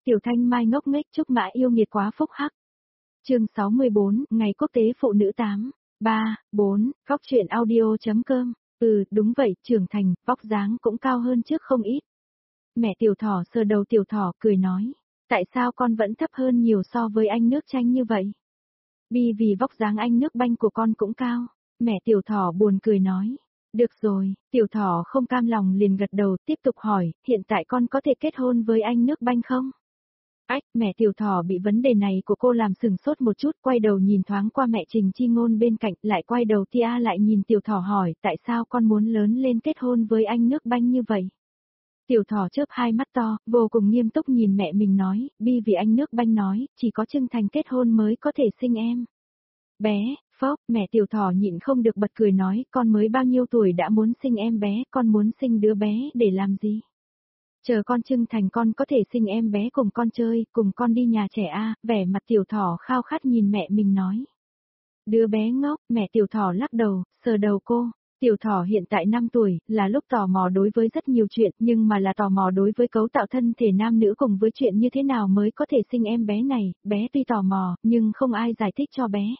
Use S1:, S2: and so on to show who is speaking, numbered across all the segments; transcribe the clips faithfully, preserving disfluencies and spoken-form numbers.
S1: Tiểu Thanh Mai ngốc nghếch chúc mã yêu nghiệt quá phúc hắc. Chương sáu mươi bốn, Ngày Quốc tế Phụ nữ tám. ba, bốn, Góc truyện audio.com. Ừ, đúng vậy, trưởng thành, vóc dáng cũng cao hơn trước không ít. Mẹ Tiểu Thỏ sờ đầu Tiểu Thỏ cười nói, tại sao con vẫn thấp hơn nhiều so với anh nước chanh như vậy? Bi vì vóc dáng anh nước banh của con cũng cao. Mẹ Tiểu Thỏ buồn cười nói, được rồi, Tiểu Thỏ không cam lòng liền gật đầu tiếp tục hỏi, hiện tại con có thể kết hôn với anh nước banh không? Ách, mẹ Tiểu Thỏ bị vấn đề này của cô làm sừng sốt một chút, quay đầu nhìn thoáng qua mẹ Trình Chi Ngôn bên cạnh, lại quay đầu tia lại nhìn Tiểu Thỏ hỏi, tại sao con muốn lớn lên kết hôn với anh nước banh như vậy? Tiểu Thỏ chớp hai mắt to, vô cùng nghiêm túc nhìn mẹ mình nói, Bi vì anh nước banh nói, chỉ có chân thành kết hôn mới có thể sinh em. Bé, phốc, mẹ Tiểu Thỏ nhịn không được bật cười nói, con mới bao nhiêu tuổi đã muốn sinh em bé, con muốn sinh đứa bé để làm gì? Chờ con trưng thành con có thể sinh em bé cùng con chơi, cùng con đi nhà trẻ a, vẻ mặt Tiểu Thỏ khao khát nhìn mẹ mình nói. Đứa bé ngốc, mẹ Tiểu Thỏ lắc đầu, sờ đầu cô. Tiểu Thỏ hiện tại năm tuổi, là lúc tò mò đối với rất nhiều chuyện, nhưng mà là tò mò đối với cấu tạo thân thể nam nữ cùng với chuyện như thế nào mới có thể sinh em bé này, bé tuy tò mò, nhưng không ai giải thích cho bé.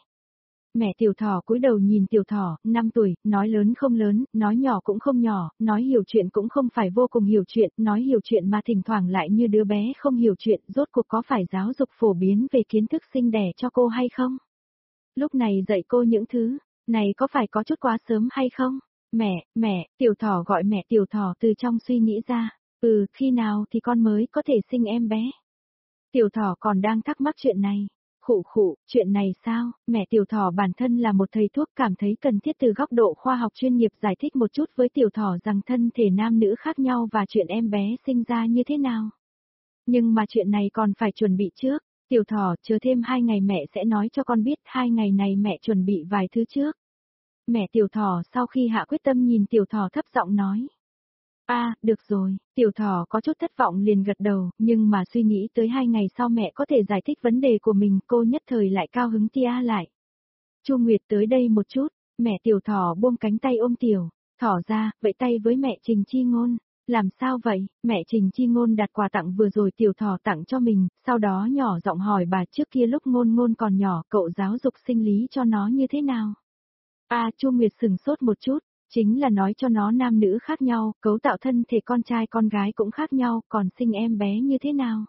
S1: Mẹ Tiểu Thỏ cúi đầu nhìn Tiểu Thỏ, năm tuổi, nói lớn không lớn, nói nhỏ cũng không nhỏ, nói hiểu chuyện cũng không phải vô cùng hiểu chuyện, nói hiểu chuyện mà thỉnh thoảng lại như đứa bé không hiểu chuyện, rốt cuộc có phải giáo dục phổ biến về kiến thức sinh đẻ cho cô hay không? Lúc này dạy cô những thứ, này có phải có chút quá sớm hay không? Mẹ, mẹ, Tiểu Thỏ gọi mẹ Tiểu Thỏ từ trong suy nghĩ ra, ừ, khi nào thì con mới có thể sinh em bé? Tiểu Thỏ còn đang thắc mắc chuyện này. Khụ khụ, chuyện này sao, mẹ Tiểu Thỏ bản thân là một thầy thuốc cảm thấy cần thiết từ góc độ khoa học chuyên nghiệp giải thích một chút với Tiểu Thỏ rằng thân thể nam nữ khác nhau và chuyện em bé sinh ra như thế nào. Nhưng mà chuyện này còn phải chuẩn bị trước, Tiểu Thỏ chờ thêm hai ngày mẹ sẽ nói cho con biết hai ngày này mẹ chuẩn bị vài thứ trước. Mẹ Tiểu Thỏ sau khi hạ quyết tâm nhìn Tiểu Thỏ thấp giọng nói. A, à, được rồi, Tiểu Thỏ có chút thất vọng liền gật đầu, nhưng mà suy nghĩ tới hai ngày sau mẹ có thể giải thích vấn đề của mình, cô nhất thời lại cao hứng tia lại. Chu Nguyệt tới đây một chút, mẹ Tiểu Thỏ buông cánh tay ôm Tiểu Thỏ ra, vẫy tay với mẹ Trình Chi Ngôn. Làm sao vậy? Mẹ Trình Chi Ngôn đặt quà tặng vừa rồi Tiểu Thỏ tặng cho mình, sau đó nhỏ giọng hỏi bà trước kia lúc Ngôn Ngôn còn nhỏ, cậu giáo dục sinh lý cho nó như thế nào? A, à, Chu Nguyệt sừng sốt một chút. Chính là nói cho nó nam nữ khác nhau, cấu tạo thân thể con trai con gái cũng khác nhau, còn sinh em bé như thế nào?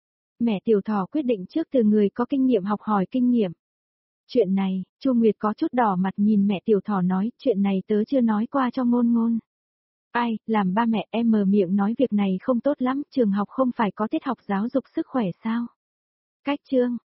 S1: Mẹ Tiểu Thỏ quyết định trước từ người có kinh nghiệm học hỏi kinh nghiệm. Chuyện này, Chu Nguyệt có chút đỏ mặt nhìn mẹ Tiểu Thỏ nói, chuyện này tớ chưa nói qua cho Ngôn Ngôn. Ai, làm ba mẹ em mở miệng nói việc này không tốt lắm, trường học không phải có tiết học giáo dục sức khỏe sao? Cách chương,